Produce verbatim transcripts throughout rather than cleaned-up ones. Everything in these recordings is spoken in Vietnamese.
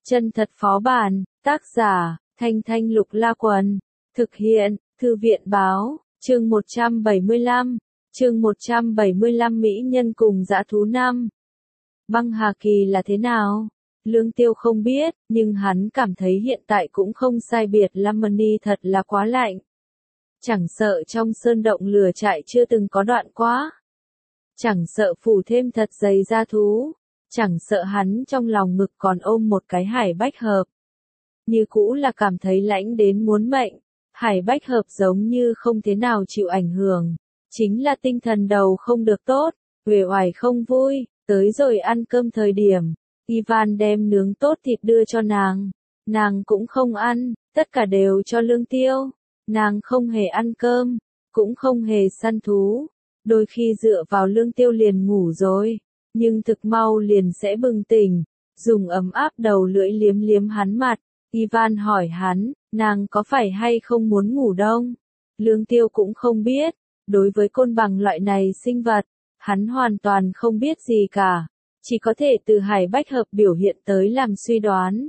Chân thật phó bản, tác giả, Thanh Thanh Lục La Quần, thực hiện, Thư viện báo, chương một trăm bảy mươi lăm, chương một trăm bảy mươi lăm Mỹ nhân cùng dã thú năm. Băng Hà Kỳ là thế nào? Lương Tiêu không biết, nhưng hắn cảm thấy hiện tại cũng không sai biệt Lamani thật là quá lạnh. Chẳng sợ trong sơn động lửa trại chưa từng có đoạn quá. Chẳng sợ phủ thêm thật dày da thú. Chẳng sợ hắn trong lòng ngực còn ôm một cái hải bách hợp. Như cũ là cảm thấy lãnh đến muốn mệnh. Hải bách hợp giống như không thế nào chịu ảnh hưởng. Chính là tinh thần đầu không được tốt, uể oải không vui. Tới rồi ăn cơm thời điểm, Ivan đem nướng tốt thịt đưa cho nàng. Nàng cũng không ăn, tất cả đều cho Lương Tiêu. Nàng không hề ăn cơm, cũng không hề săn thú. Đôi khi dựa vào Lương Tiêu liền ngủ rồi. Nhưng thực mau liền sẽ bừng tỉnh, dùng ấm áp đầu lưỡi liếm liếm hắn mặt. Ivan hỏi hắn, nàng có phải hay không muốn ngủ đông? Lương Tiêu cũng không biết, đối với côn bằng loại này sinh vật, hắn hoàn toàn không biết gì cả, chỉ có thể từ hải bách hợp biểu hiện tới làm suy đoán.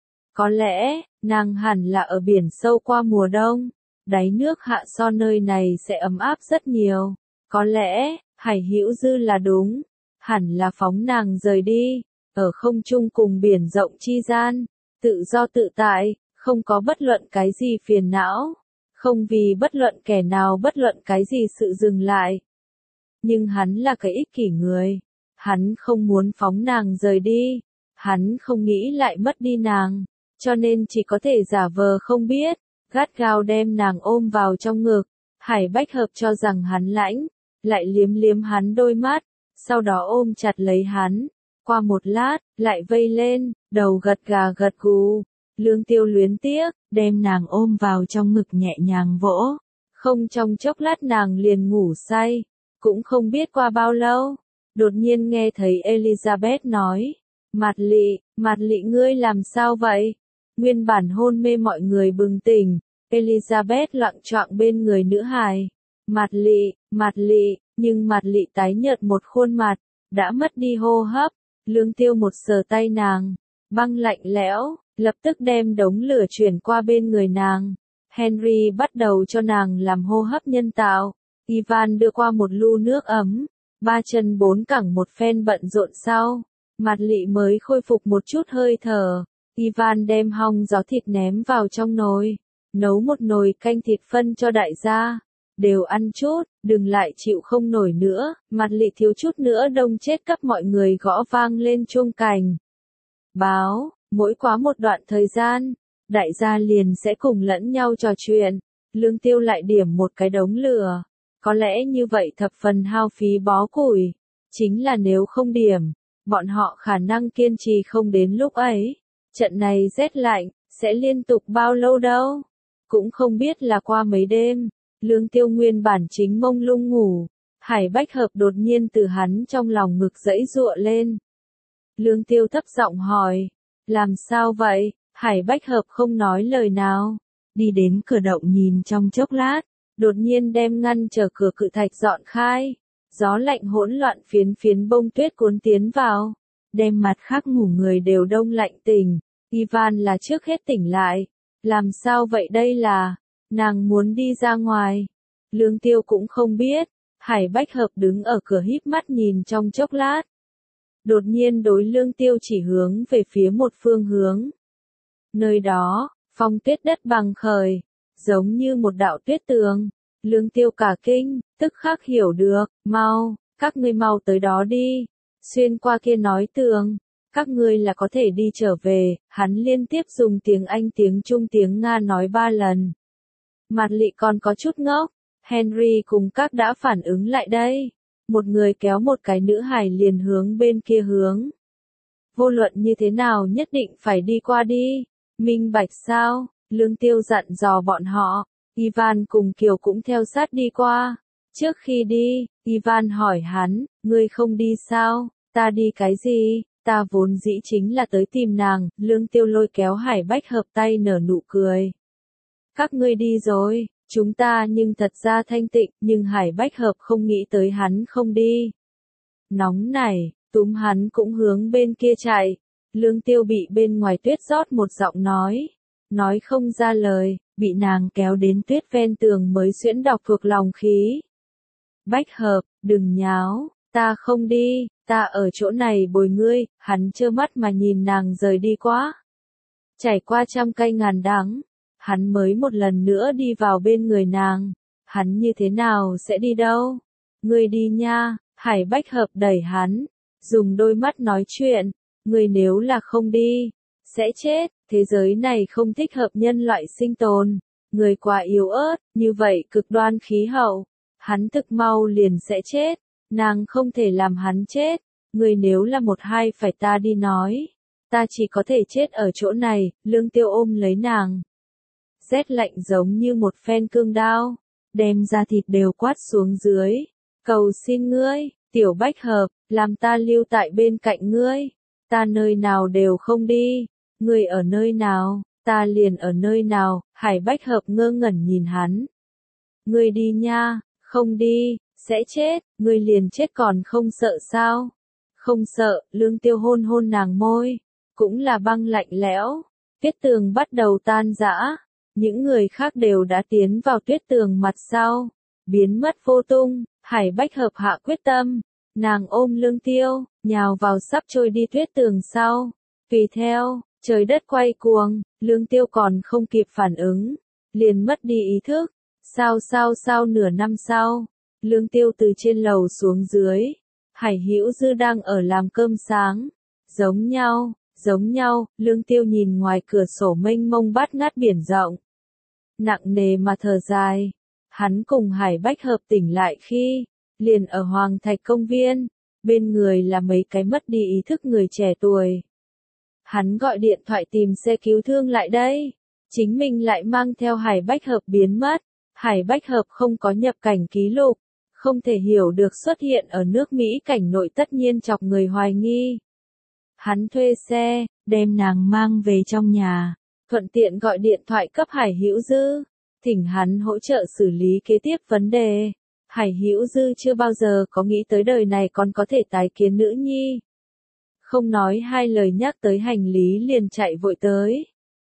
Có lẽ, nàng hẳn là ở biển sâu qua mùa đông, đáy nước hạ so nơi này sẽ ấm áp rất nhiều. Có lẽ, Hải Hữu Dư là đúng. Hẳn là phóng nàng rời đi, ở không trung cùng biển rộng chi gian, tự do tự tại, không có bất luận cái gì phiền não, không vì bất luận kẻ nào bất luận cái gì sự dừng lại. Nhưng hắn là cái ích kỷ người, hắn không muốn phóng nàng rời đi, hắn không nghĩ lại mất đi nàng, cho nên chỉ có thể giả vờ không biết, gắt gao đem nàng ôm vào trong ngực. Hải bách hợp cho rằng hắn lãnh, lại liếm liếm hắn đôi mắt. Sau đó ôm chặt lấy hắn, qua một lát, lại vây lên, đầu gật gà gật gù. Lương Tiêu luyến tiếc, đem nàng ôm vào trong ngực nhẹ nhàng vỗ. Không trong chốc lát nàng liền ngủ say, cũng không biết qua bao lâu. Đột nhiên nghe thấy Elizabeth nói, Mạt Lị, Mạt Lị ngươi làm sao vậy? Nguyên bản hôn mê mọi người bừng tỉnh, Elizabeth loạng choạng bên người nữ hài. Mạt Lị, Mạt Lị. Nhưng Mạt Lị tái nhợt một khuôn mặt, đã mất đi hô hấp. Lương Tiêu một sờ tay nàng, băng lạnh lẽo, lập tức đem đống lửa chuyển qua bên người nàng. Henry bắt đầu cho nàng làm hô hấp nhân tạo. Ivan đưa qua một lu nước ấm, ba chân bốn cẳng một phen bận rộn sau. Mạt Lị mới khôi phục một chút hơi thở. Ivan đem hong gió thịt ném vào trong nồi, nấu một nồi canh thịt phân cho đại gia. Đều ăn chút, đừng lại chịu không nổi nữa. Mạt Lị thiếu chút nữa đông chết cấp mọi người gõ vang lên chuông cảnh báo. Mỗi quá một đoạn thời gian, đại gia liền sẽ cùng lẫn nhau trò chuyện. Lương Tiêu lại điểm một cái đống lửa. Có lẽ như vậy thập phần hao phí bó củi. Chính là nếu không điểm, bọn họ khả năng kiên trì không đến lúc ấy. Trận này rét lạnh, sẽ liên tục bao lâu đâu. Cũng không biết là qua mấy đêm. Lương Tiêu nguyên bản chính mông lung ngủ, Hải bách hợp đột nhiên từ hắn trong lòng ngực giãy giụa lên. Lương Tiêu thấp giọng hỏi, làm sao vậy? Hải bách hợp không nói lời nào, đi đến cửa động nhìn trong chốc lát, đột nhiên đem ngăn trở cửa cự thạch dọn khai. Gió lạnh hỗn loạn phiến phiến bông tuyết cuốn tiến vào, đem mặt khác ngủ người đều đông lạnh tỉnh. Ivan là trước hết tỉnh lại, làm sao vậy đây là... Nàng muốn đi ra ngoài. Lương Tiêu cũng không biết. Hải bách hợp đứng ở cửa híp mắt nhìn trong chốc lát. Đột nhiên đối Lương Tiêu chỉ hướng về phía một phương hướng. Nơi đó, phong tuyết đất bằng khởi, giống như một đạo tuyết tường. Lương Tiêu cả kinh, tức khắc hiểu được, mau, các ngươi mau tới đó đi. Xuyên qua kia nói tường, các ngươi là có thể đi trở về. Hắn liên tiếp dùng tiếng Anh tiếng Trung tiếng Nga nói ba lần. Mạt Lị còn có chút ngốc, Henry cùng các đã phản ứng lại đây. Một người kéo một cái nữ hài liền hướng bên kia hướng. Vô luận như thế nào nhất định phải đi qua đi. Minh bạch sao? Lương Tiêu dặn dò bọn họ. Ivan cùng Kiều cũng theo sát đi qua. Trước khi đi, Ivan hỏi hắn, ngươi không đi sao? Ta đi cái gì? Ta vốn dĩ chính là tới tìm nàng. Lương Tiêu lôi kéo Hải bách hợp tay nở nụ cười. Các ngươi đi rồi, chúng ta nhưng thật ra thanh tịnh, nhưng Hải bách hợp không nghĩ tới hắn không đi. Nóng này, túm hắn cũng hướng bên kia chạy. Lương Tiêu bị bên ngoài tuyết rót một giọng nói. Nói không ra lời, bị nàng kéo đến tuyết ven tường mới xuyễn đọc thuộc lòng khí. Bách hợp, đừng nháo, ta không đi, ta ở chỗ này bồi ngươi, hắn trơ mắt mà nhìn nàng rời đi quá. Trải qua trăm cay ngàn đắng, hắn mới một lần nữa đi vào bên người nàng, hắn như thế nào sẽ đi đâu? Ngươi đi nha, Hải Bách Hợp đẩy hắn, dùng đôi mắt nói chuyện, ngươi nếu là không đi, sẽ chết, thế giới này không thích hợp nhân loại sinh tồn, người quá yếu ớt, như vậy cực đoan khí hậu, hắn thực mau liền sẽ chết, nàng không thể làm hắn chết, ngươi nếu là một hai phải ta đi nói, ta chỉ có thể chết ở chỗ này, Lương Tiêu ôm lấy nàng. Rét lạnh giống như một phen cương đao, đem da thịt đều quát xuống dưới, cầu xin ngươi, Tiểu Bách Hợp, làm ta lưu tại bên cạnh ngươi, ta nơi nào đều không đi, ngươi ở nơi nào, ta liền ở nơi nào, Hải Bách Hợp ngơ ngẩn nhìn hắn. Ngươi đi nha, không đi, sẽ chết, ngươi liền chết còn không sợ sao? Không sợ, Lương Tiêu hôn hôn nàng môi, cũng là băng lạnh lẽo, tuyết tường bắt đầu tan rã, những người khác đều đã tiến vào tuyết tường mặt sau, biến mất vô tung, Hải Bách Hợp hạ quyết tâm, nàng ôm Lương Tiêu, nhào vào sắp trôi đi tuyết tường sau, tùy theo, trời đất quay cuồng, Lương Tiêu còn không kịp phản ứng, liền mất đi ý thức, sao sao sao nửa năm sau, Lương Tiêu từ trên lầu xuống dưới, Hải Hữu Dư đang ở làm cơm sáng, giống nhau, giống nhau, Lương Tiêu nhìn ngoài cửa sổ mênh mông bát ngát biển rộng, nặng nề mà thở dài, hắn cùng Hải Bách Hợp tỉnh lại khi, liền ở Hoàng Thạch công viên, bên người là mấy cái mất đi ý thức người trẻ tuổi. Hắn gọi điện thoại tìm xe cứu thương lại đây, chính mình lại mang theo Hải Bách Hợp biến mất, Hải Bách Hợp không có nhập cảnh ký lục, không thể hiểu được xuất hiện ở nước Mỹ cảnh nội tất nhiên chọc người hoài nghi. Hắn thuê xe, đem nàng mang về trong nhà, thuận tiện gọi điện thoại cấp Hải Hữu Dư, thỉnh hắn hỗ trợ xử lý kế tiếp vấn đề. Hải Hữu Dư chưa bao giờ có nghĩ tới đời này còn có thể tái kiến nữ nhi. Không nói hai lời nhắc tới hành lý liền chạy vội tới.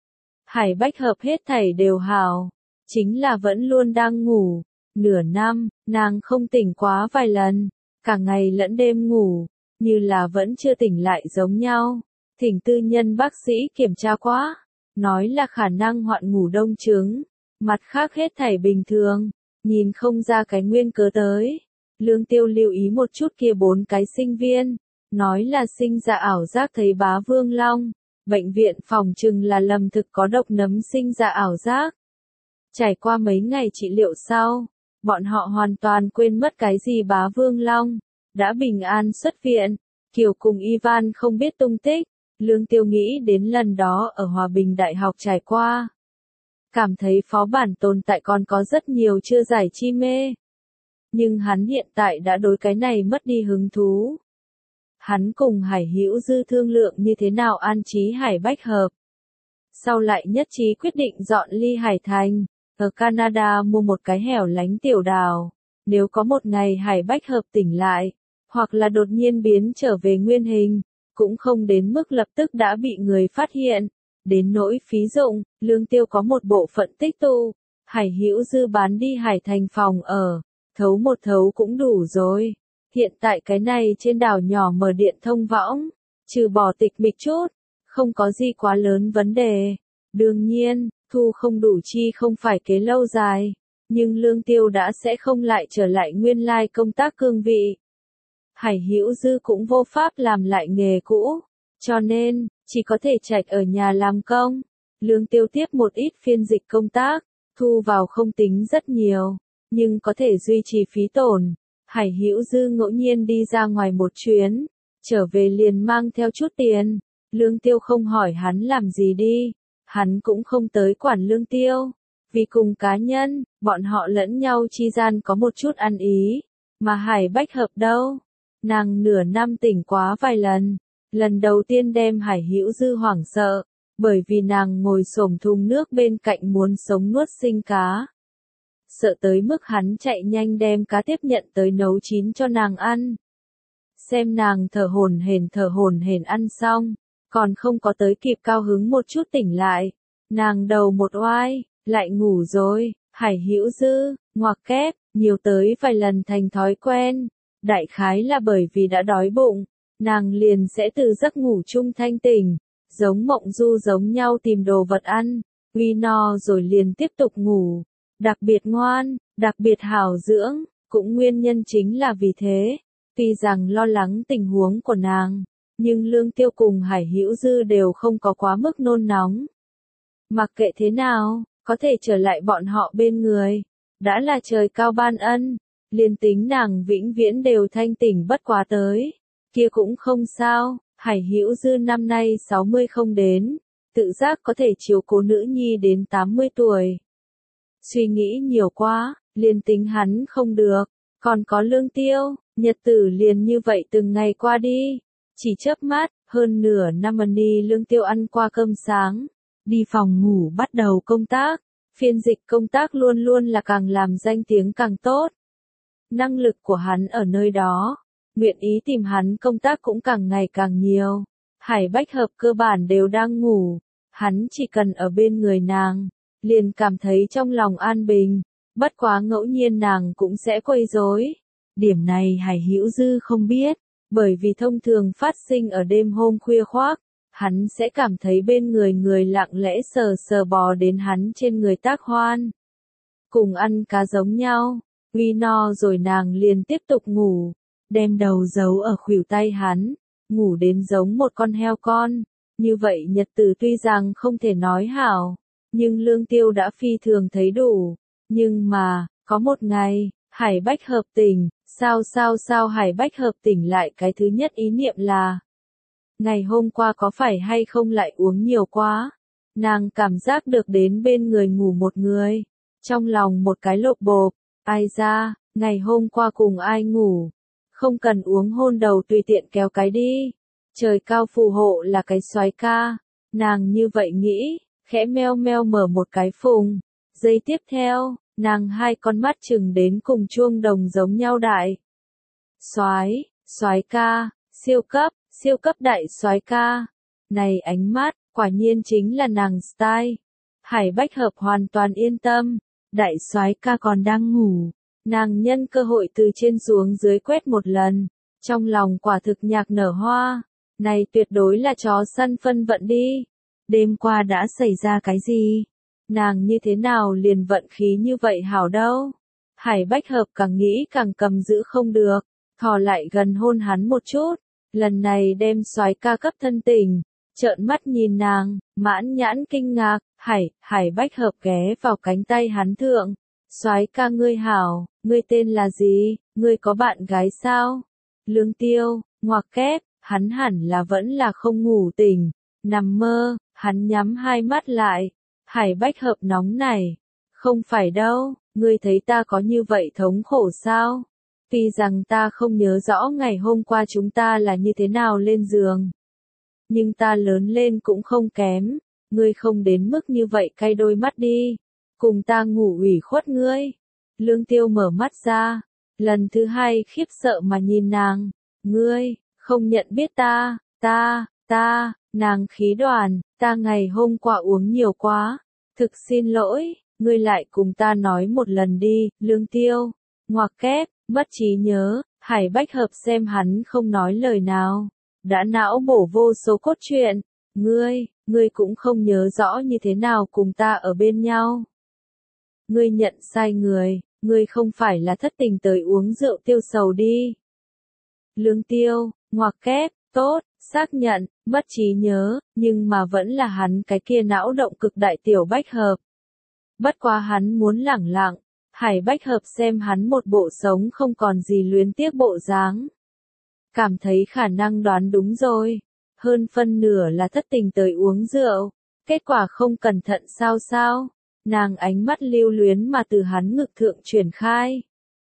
Hải Bách Hợp hết thảy đều hảo, chính là vẫn luôn đang ngủ. Nửa năm, nàng không tỉnh quá vài lần, cả ngày lẫn đêm ngủ, như là vẫn chưa tỉnh lại giống nhau. Thỉnh tư nhân bác sĩ kiểm tra quá, nói là khả năng hoạn ngủ đông chứng, mặt khác hết thảy bình thường, nhìn không ra cái nguyên cớ tới. Lương Tiêu lưu ý một chút kia bốn cái sinh viên, nói là sinh ra ảo giác thấy bá vương long, bệnh viện phòng trừng là lầm thực có độc nấm sinh ra ảo giác. Trải qua mấy ngày trị liệu sau, bọn họ hoàn toàn quên mất cái gì bá vương long, đã bình an xuất viện, Kiều cùng Ivan không biết tung tích, Lương Tiêu nghĩ đến lần đó ở Hòa Bình Đại học trải qua. Cảm thấy phó bản tồn tại còn có rất nhiều chưa giải chi mê. Nhưng hắn hiện tại đã đối cái này mất đi hứng thú. Hắn cùng Hải Hữu Dư thương lượng như thế nào an trí Hải Bách Hợp. Sau lại nhất trí quyết định dọn ly Hải Thành, ở Canada mua một cái hẻo lánh tiểu đảo. Nếu có một ngày Hải Bách Hợp tỉnh lại, hoặc là đột nhiên biến trở về nguyên hình, cũng không đến mức lập tức đã bị người phát hiện. Đến nỗi phí dụng, Lương Tiêu có một bộ phận tích tụ, Hải Hữu Dư bán đi Hải Thành phòng ở, thấu một thấu cũng đủ rồi. Hiện tại cái này trên đảo nhỏ mở điện thông võng, trừ bỏ tịch mịch chút, không có gì quá lớn vấn đề. Đương nhiên, thu không đủ chi không phải kế lâu dài, nhưng Lương Tiêu đã sẽ không lại trở lại nguyên lai công tác cương vị. Hải Hữu Dư cũng vô pháp làm lại nghề cũ, cho nên, chỉ có thể trạch ở nhà làm công. Lương Tiêu tiếp một ít phiên dịch công tác, thu vào không tính rất nhiều, nhưng có thể duy trì phí tổn. Hải Hữu Dư ngẫu nhiên đi ra ngoài một chuyến, trở về liền mang theo chút tiền. Lương Tiêu không hỏi hắn làm gì đi, hắn cũng không tới quản Lương Tiêu, vì cùng cá nhân, bọn họ lẫn nhau chi gian có một chút ăn ý, mà Hải Bách Hợp đâu, nàng nửa năm tỉnh quá vài lần, lần đầu tiên đem Hải Hữu Dư hoảng sợ, bởi vì nàng ngồi xổm thùng nước bên cạnh muốn sống nuốt sinh cá. Sợ tới mức hắn chạy nhanh đem cá tiếp nhận tới nấu chín cho nàng ăn. Xem nàng thở hổn hển thở hổn hển ăn xong, còn không có tới kịp cao hứng một chút tỉnh lại. Nàng đầu một oai, lại ngủ rồi, Hải Hữu Dư, ngoặc kép, nhiều tới vài lần thành thói quen. Đại khái là bởi vì đã đói bụng, nàng liền sẽ từ giấc ngủ chung thanh tỉnh, giống mộng du giống nhau tìm đồ vật ăn, uy no rồi liền tiếp tục ngủ. Đặc biệt ngoan, đặc biệt hảo dưỡng, cũng nguyên nhân chính là vì thế. Tuy rằng lo lắng tình huống của nàng, nhưng Lương Tiêu cùng Hải Hữu Dư đều không có quá mức nôn nóng. Mặc kệ thế nào, có thể trở lại bọn họ bên người, đã là trời cao ban ân, liền tính nàng vĩnh viễn đều thanh tỉnh bất quá tới, kia cũng không sao. Hải Hữu Dư năm nay sáu mươi không đến, tự giác có thể chiếu cố nữ nhi đến tám mươi tuổi. Suy nghĩ nhiều quá, liền tính hắn không được, còn có Lương Tiêu, nhật tử liền như vậy từng ngày qua đi. Chỉ chớp mắt, hơn nửa năm Ni Lương Tiêu ăn qua cơm sáng, đi phòng ngủ bắt đầu công tác. Phiên dịch công tác luôn luôn là càng làm danh tiếng càng tốt. Năng lực của hắn ở nơi đó, nguyện ý tìm hắn công tác cũng càng ngày càng nhiều. Hải Bách Hợp cơ bản đều đang ngủ, hắn chỉ cần ở bên người nàng, liền cảm thấy trong lòng an bình, bất quá ngẫu nhiên nàng cũng sẽ quấy rối. Điểm này Hải Hữu Dư không biết, bởi vì thông thường phát sinh ở đêm hôm khuya khoác, hắn sẽ cảm thấy bên người người lặng lẽ sờ sờ bò đến hắn trên người tác hoan. Cùng ăn cá giống nhau, uy no rồi nàng liền tiếp tục ngủ, đem đầu giấu ở khuỷu tay hắn, ngủ đến giống một con heo con. Như vậy nhật tử tuy rằng không thể nói hảo, nhưng Lương Tiêu đã phi thường thấy đủ. Nhưng mà, có một ngày, Hải Bách Hợp tỉnh, sao sao sao Hải Bách Hợp tỉnh lại cái thứ nhất ý niệm là, ngày hôm qua có phải hay không lại uống nhiều quá? Nàng cảm giác được đến bên người ngủ một người, trong lòng một cái lộp bộp, ai ra, ngày hôm qua cùng ai ngủ? Không cần uống hôn đầu tùy tiện kéo cái đi. Trời cao phù hộ là cái soái ca. Nàng như vậy nghĩ, khẽ meo meo mở một cái phùng. Giây tiếp theo, nàng hai con mắt chừng đến cùng chuông đồng giống nhau đại. Soái, soái ca, siêu cấp, siêu cấp đại soái ca. Này ánh mắt, quả nhiên chính là nàng style. Hải Bách Hợp hoàn toàn yên tâm, đại soái ca còn đang ngủ. Nàng nhân cơ hội từ trên xuống dưới quét một lần, trong lòng quả thực nhạc nở hoa. Này tuyệt đối là chó săn phân vận đi. Đêm qua đã xảy ra cái gì? Nàng như thế nào liền vận khí như vậy hảo đâu? Hải Bách Hợp càng nghĩ càng cầm giữ không được, thò lại gần hôn hắn một chút. Lần này đem soái ca cấp thân tình, trợn mắt nhìn nàng, mãn nhãn kinh ngạc. Hải, Hải Bách Hợp ghé vào cánh tay hắn thượng. Soái ca ngươi hảo, ngươi tên là gì, ngươi có bạn gái sao? Lương Tiêu, ngoặc kép, hắn hẳn là vẫn là không ngủ tỉnh, nằm mơ, hắn nhắm hai mắt lại. Hải Bách Hợp nóng này, không phải đâu, ngươi thấy ta có như vậy thống khổ sao? Tuy rằng ta không nhớ rõ ngày hôm qua chúng ta là như thế nào lên giường, nhưng ta lớn lên cũng không kém, ngươi không đến mức như vậy cay đôi mắt đi, cùng ta ngủ ủy khuất ngươi. Lương Tiêu mở mắt ra, lần thứ hai khiếp sợ mà nhìn nàng, ngươi, không nhận biết ta, ta, ta, nàng khí đoàn, ta ngày hôm qua uống nhiều quá, thực xin lỗi, ngươi lại cùng ta nói một lần đi. Lương Tiêu, ngoặc kép, mất trí nhớ. Hải Bách Hợp xem hắn không nói lời nào, đã não bổ vô số cốt truyện. Ngươi, ngươi cũng không nhớ rõ như thế nào cùng ta ở bên nhau. Ngươi nhận sai người, ngươi không phải là thất tình tới uống rượu tiêu sầu đi. Lương Tiêu, ngoặc kép, tốt, xác nhận, mất trí nhớ, nhưng mà vẫn là hắn cái kia não động cực đại tiểu Bách Hợp. Bất quá hắn muốn lẳng lặng, Hải Bách Hợp xem hắn một bộ sống không còn gì luyến tiếc bộ dáng. Cảm thấy khả năng đoán đúng rồi, hơn phân nửa là thất tình tới uống rượu, kết quả không cẩn thận sao sao, nàng ánh mắt lưu luyến mà từ hắn ngực thượng chuyển khai.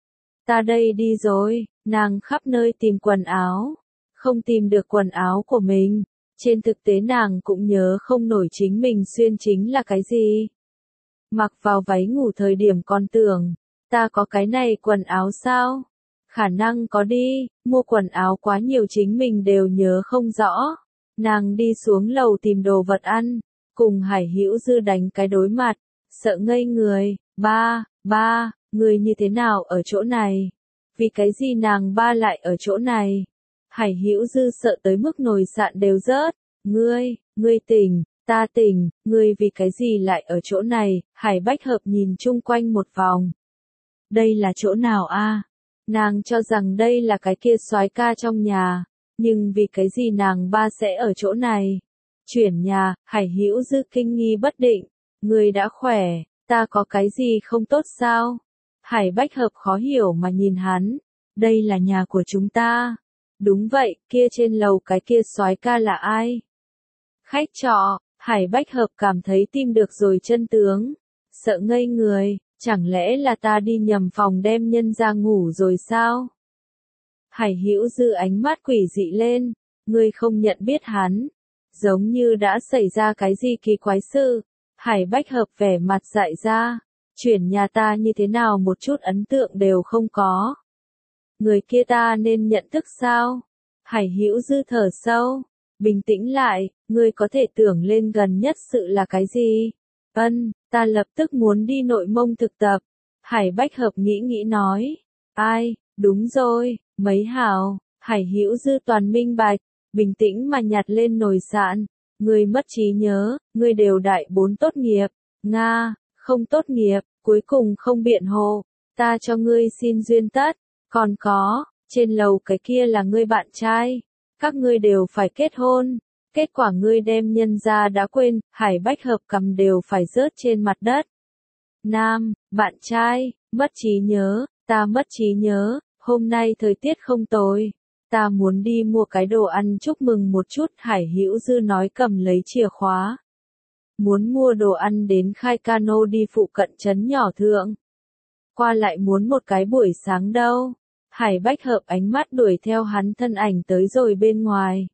Ta đây đi rồi, nàng khắp nơi tìm quần áo, không tìm được quần áo của mình, trên thực tế nàng cũng nhớ không nổi chính mình xuyên chính là cái gì. Mặc vào váy ngủ thời điểm còn tưởng, ta có cái này quần áo sao? Khả năng có đi, mua quần áo quá nhiều chính mình đều nhớ không rõ. Nàng đi xuống lầu tìm đồ vật ăn, cùng Hải Hữu Dư đánh cái đối mặt, sợ ngây người, ba, ba, người như thế nào ở chỗ này? Vì cái gì nàng ba lại ở chỗ này? Hải Hữu Dư sợ tới mức nồi sạn đều rớt, ngươi, ngươi tỉnh, ta tỉnh, ngươi vì cái gì lại ở chỗ này? Hải Bách Hợp nhìn chung quanh một vòng. Đây là chỗ nào a? Nàng cho rằng đây là cái kia soái ca trong nhà, nhưng vì cái gì nàng ba sẽ ở chỗ này? Chuyển nhà, Hải Hữu Dư kinh nghi bất định, ngươi đã khỏe, ta có cái gì không tốt sao? Hải Bách Hợp khó hiểu mà nhìn hắn, đây là nhà của chúng ta. Đúng vậy, kia trên lầu cái kia soái ca là ai? Khách trọ, Hải Bách Hợp cảm thấy tim được rồi chân tướng, sợ ngây người, chẳng lẽ là ta đi nhầm phòng đem nhân ra ngủ rồi sao? Hải Hữu Dư ánh mắt quỷ dị lên, ngươi không nhận biết hắn, giống như đã xảy ra cái gì kỳ quái sự. Hải Bách Hợp vẻ mặt dại ra, chuyển nhà ta như thế nào một chút ấn tượng đều không có. Người kia ta nên nhận thức sao? Hải Hữu Dư thở sâu, bình tĩnh lại, ngươi có thể tưởng lên gần nhất sự là cái gì? Ân, ta lập tức muốn đi Nội Mông thực tập. Hải Bách Hợp nghĩ nghĩ nói, ai, đúng rồi, mấy hào. Hải Hữu Dư toàn minh bạch, bình tĩnh mà nhặt lên nồi sạn, ngươi mất trí nhớ, ngươi đều đại bốn tốt nghiệp, Nga, không tốt nghiệp, cuối cùng không biện hộ, ta cho ngươi xin duyên tất, còn có, trên lầu cái kia là ngươi bạn trai, các ngươi đều phải kết hôn, kết quả ngươi đem nhân ra đã quên, Hải Bách Hợp cầm đều phải rớt trên mặt đất. Nam, bạn trai, mất trí nhớ, ta mất trí nhớ, hôm nay thời tiết không tồi, ta muốn đi mua cái đồ ăn chúc mừng một chút. Hải Hữu Dư nói cầm lấy chìa khóa. Muốn mua đồ ăn đến khai cano đi phụ cận trấn nhỏ thượng. Qua lại muốn một cái buổi sáng đâu. Hải Bách Hợp ánh mắt đuổi theo hắn thân ảnh tới rồi bên ngoài.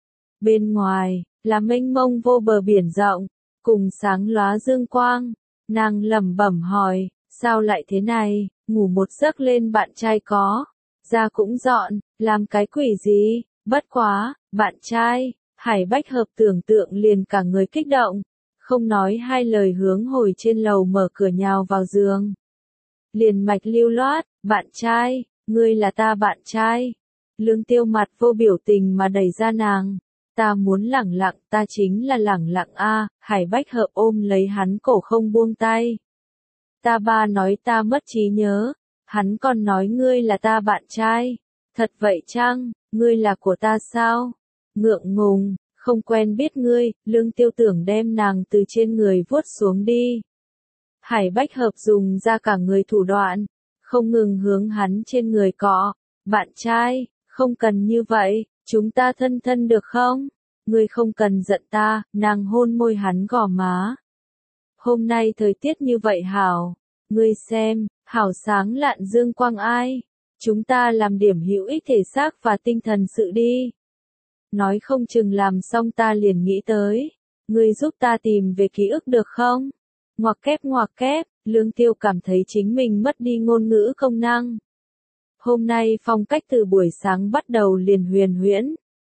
Bên ngoài, là mênh mông vô bờ biển rộng, cùng sáng lóa dương quang. Nàng lẩm bẩm hỏi, sao lại thế này, ngủ một giấc lên bạn trai có. Ra cũng dọn, làm cái quỷ gì, bất quá, bạn trai. Hải Bách Hợp tưởng tượng liền cả người kích động, không nói hai lời hướng hồi trên lầu mở cửa nhào vào giường. Liền mạch lưu loát, bạn trai, ngươi là ta bạn trai. Lương Tiêu mặt vô biểu tình mà đẩy ra nàng. Ta muốn lẳng lặng, ta chính là lẳng lặng a. Hải Bách Hợp ôm lấy hắn cổ không buông tay. Ta ba nói ta mất trí nhớ, hắn còn nói ngươi là ta bạn trai. Thật vậy chăng, ngươi là của ta sao? Ngượng ngùng, không quen biết ngươi. Lương Tiêu tưởng đem nàng từ trên người vuốt xuống đi. Hải Bách Hợp dùng ra cả người thủ đoạn, không ngừng hướng hắn trên người cọ. Bạn trai, không cần như vậy, chúng ta thân thân được không? Ngươi không cần giận ta. Nàng hôn môi hắn gò má. Hôm nay thời tiết như vậy hảo, ngươi xem, hảo sáng lạn dương quang ai. Chúng ta làm điểm hữu ích thể xác và tinh thần sự đi. Nói không chừng làm xong ta liền nghĩ tới. Ngươi giúp ta tìm về ký ức được không? Ngoặc kép ngoặc kép, Lương Tiêu cảm thấy chính mình mất đi ngôn ngữ công năng. Hôm nay phong cách từ buổi sáng bắt đầu liền huyền huyễn.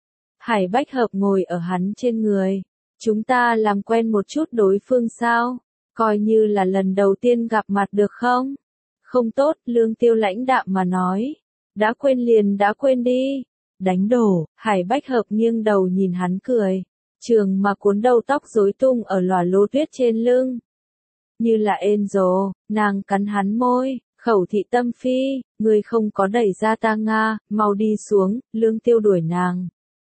Hải Bách Hợp ngồi ở hắn trên người. Chúng ta làm quen một chút đối phương sao? Coi như là lần đầu tiên gặp mặt được không? Không tốt, Lương Tiêu lãnh đạm mà nói. Đã quên liền đã quên đi. Đánh đổ, Hải Bách Hợp nghiêng đầu nhìn hắn cười. Trường mà cuốn đầu tóc rối tung ở lòa lô tuyết trên lưng. Như là Angel, nàng cắn hắn môi, khẩu thị tâm phi, ngươi không có đẩy ra ta Nga, mau đi xuống. Lương Tiêu đuổi nàng.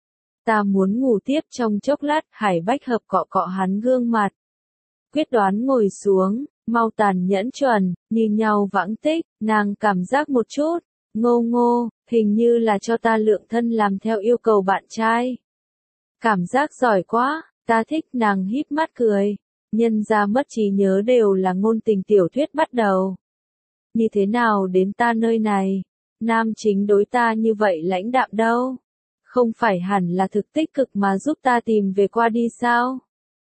Ta muốn ngủ tiếp trong chốc lát. Hải Bách Hợp cọ cọ hắn gương mặt. Quyết đoán ngồi xuống, mau tàn nhẫn chuẩn, như nhau vãng tích. Nàng cảm giác một chút, ngô ngô, hình như là cho ta lượng thân làm theo yêu cầu bạn trai. Cảm giác giỏi quá, ta thích. Nàng híp mắt cười. Nhân ra mất trí nhớ đều là ngôn tình tiểu thuyết bắt đầu. Như thế nào đến ta nơi này? Nam chính đối ta như vậy lãnh đạm đâu? Không phải hẳn là thực tích cực mà giúp ta tìm về qua đi sao?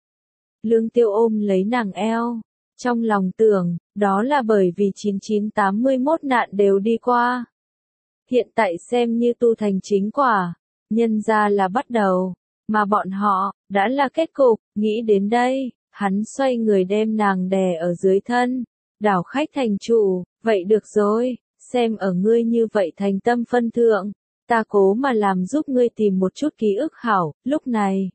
Lương Tiêu ôm lấy nàng eo. Trong lòng tưởng, đó là bởi vì chín chín tám mươi mốt nạn đều đi qua. Hiện tại xem như tu thành chính quả. Nhân ra là bắt đầu. mà bọn họ, đã là kết cục, nghĩ đến đây, hắn xoay người đem nàng đè ở dưới thân, đảo khách thành chủ, vậy được rồi, xem ở ngươi như vậy thành tâm phân thượng, ta cố mà làm giúp ngươi tìm một chút ký ức hảo, lúc này.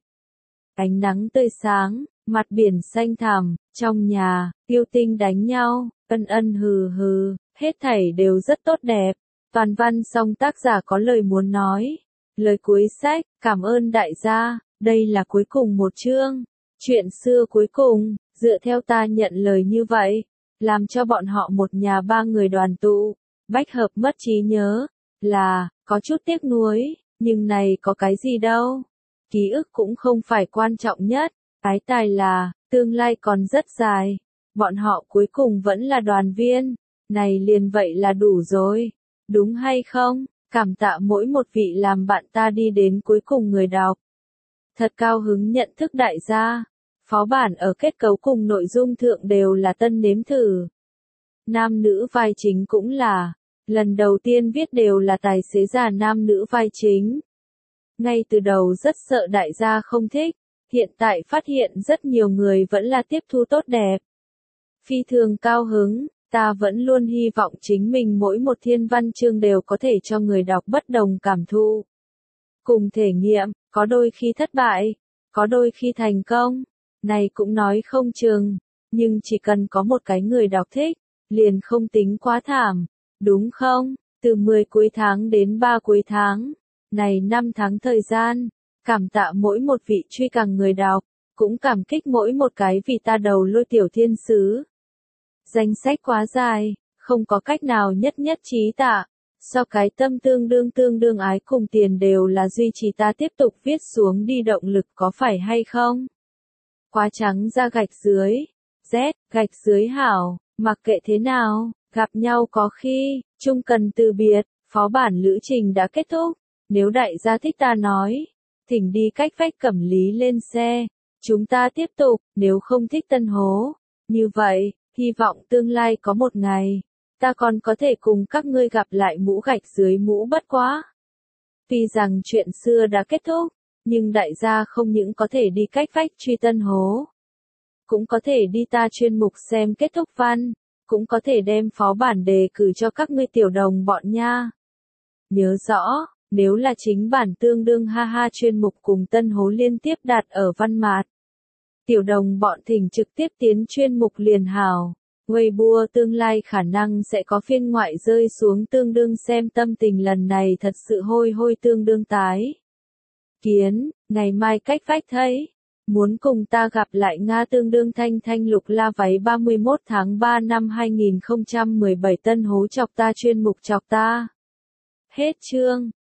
Ánh nắng tươi sáng, mặt biển xanh thẳm, trong nhà, yêu tinh đánh nhau, ân ân hừ hừ, hết thảy đều rất tốt đẹp. Toàn văn xong tác giả có lời muốn nói. Lời cuối sách, cảm ơn đại gia, đây là cuối cùng một chương. Chuyện xưa cuối cùng, dựa theo ta nhận lời như vậy, làm cho bọn họ một nhà ba người đoàn tụ. Bách hợp mất trí nhớ, là, có chút tiếc nuối, nhưng này có cái gì đâu. Ký ức cũng không phải quan trọng nhất, cái tài là, tương lai còn rất dài. Bọn họ cuối cùng vẫn là đoàn viên, này liền vậy là đủ rồi, đúng hay không? Cảm tạ mỗi một vị làm bạn ta đi đến cuối cùng người đọc. Thật cao hứng nhận thức đại gia, phó bản ở kết cấu cùng nội dung thượng đều là tân nếm thử. Nam nữ vai chính cũng là, lần đầu tiên viết đều là tài xế già nam nữ vai chính. Ngay từ đầu rất sợ đại gia không thích, hiện tại phát hiện rất nhiều người vẫn là tiếp thu tốt đẹp. Phi thường cao hứng, ta vẫn luôn hy vọng chính mình mỗi một thiên văn chương đều có thể cho người đọc bất đồng cảm thụ. Cùng thể nghiệm, có đôi khi thất bại, có đôi khi thành công, này cũng nói không chừng, nhưng chỉ cần có một cái người đọc thích, liền không tính quá thảm, đúng không? Từ mười cuối tháng đến ba cuối tháng, này năm tháng thời gian, cảm tạ mỗi một vị truy càng người đọc, cũng cảm kích mỗi một cái vì ta đầu lôi tiểu thiên sứ. Danh sách quá dài, không có cách nào nhất nhất trí tạ, so cái tâm tương đương tương đương ái cùng tiền đều là duy trì ta tiếp tục viết xuống đi động lực có phải hay không? Quá trắng ra gạch dưới, Z, gạch dưới hảo, mặc kệ thế nào, gặp nhau có khi, chung cần từ biệt, phó bản lữ trình đã kết thúc, nếu đại gia thích ta nói, thỉnh đi cách vách Cẩm Lý lên xe, chúng ta tiếp tục, nếu không thích Tân Hố, như vậy, hy vọng tương lai có một ngày, ta còn có thể cùng các ngươi gặp lại mũ gạch dưới mũ bất quá. Tuy rằng chuyện xưa đã kết thúc, nhưng đại gia không những có thể đi cách vách truy Tân Hố, cũng có thể đi ta chuyên mục xem kết thúc văn, cũng có thể đem phó bản đề cử cho các ngươi tiểu đồng bọn nha. Nhớ rõ, nếu là chính bản tương đương ha ha chuyên mục cùng Tân Hố liên tiếp đặt ở văn mạt. Tiểu đồng bọn thỉnh trực tiếp tiến chuyên mục liền hảo. Weibo tương lai khả năng sẽ có phiên ngoại rơi xuống tương đương xem tâm tình lần này thật sự hôi hôi tương đương tái. Kiến, ngày mai cách vách thấy. Muốn cùng ta gặp lại Nga tương đương thanh thanh lục la váy ba mươi mốt tháng ba năm hai nghìn không trăm mười bảy Tân Hố chọc ta chuyên mục chọc ta. Hết chương.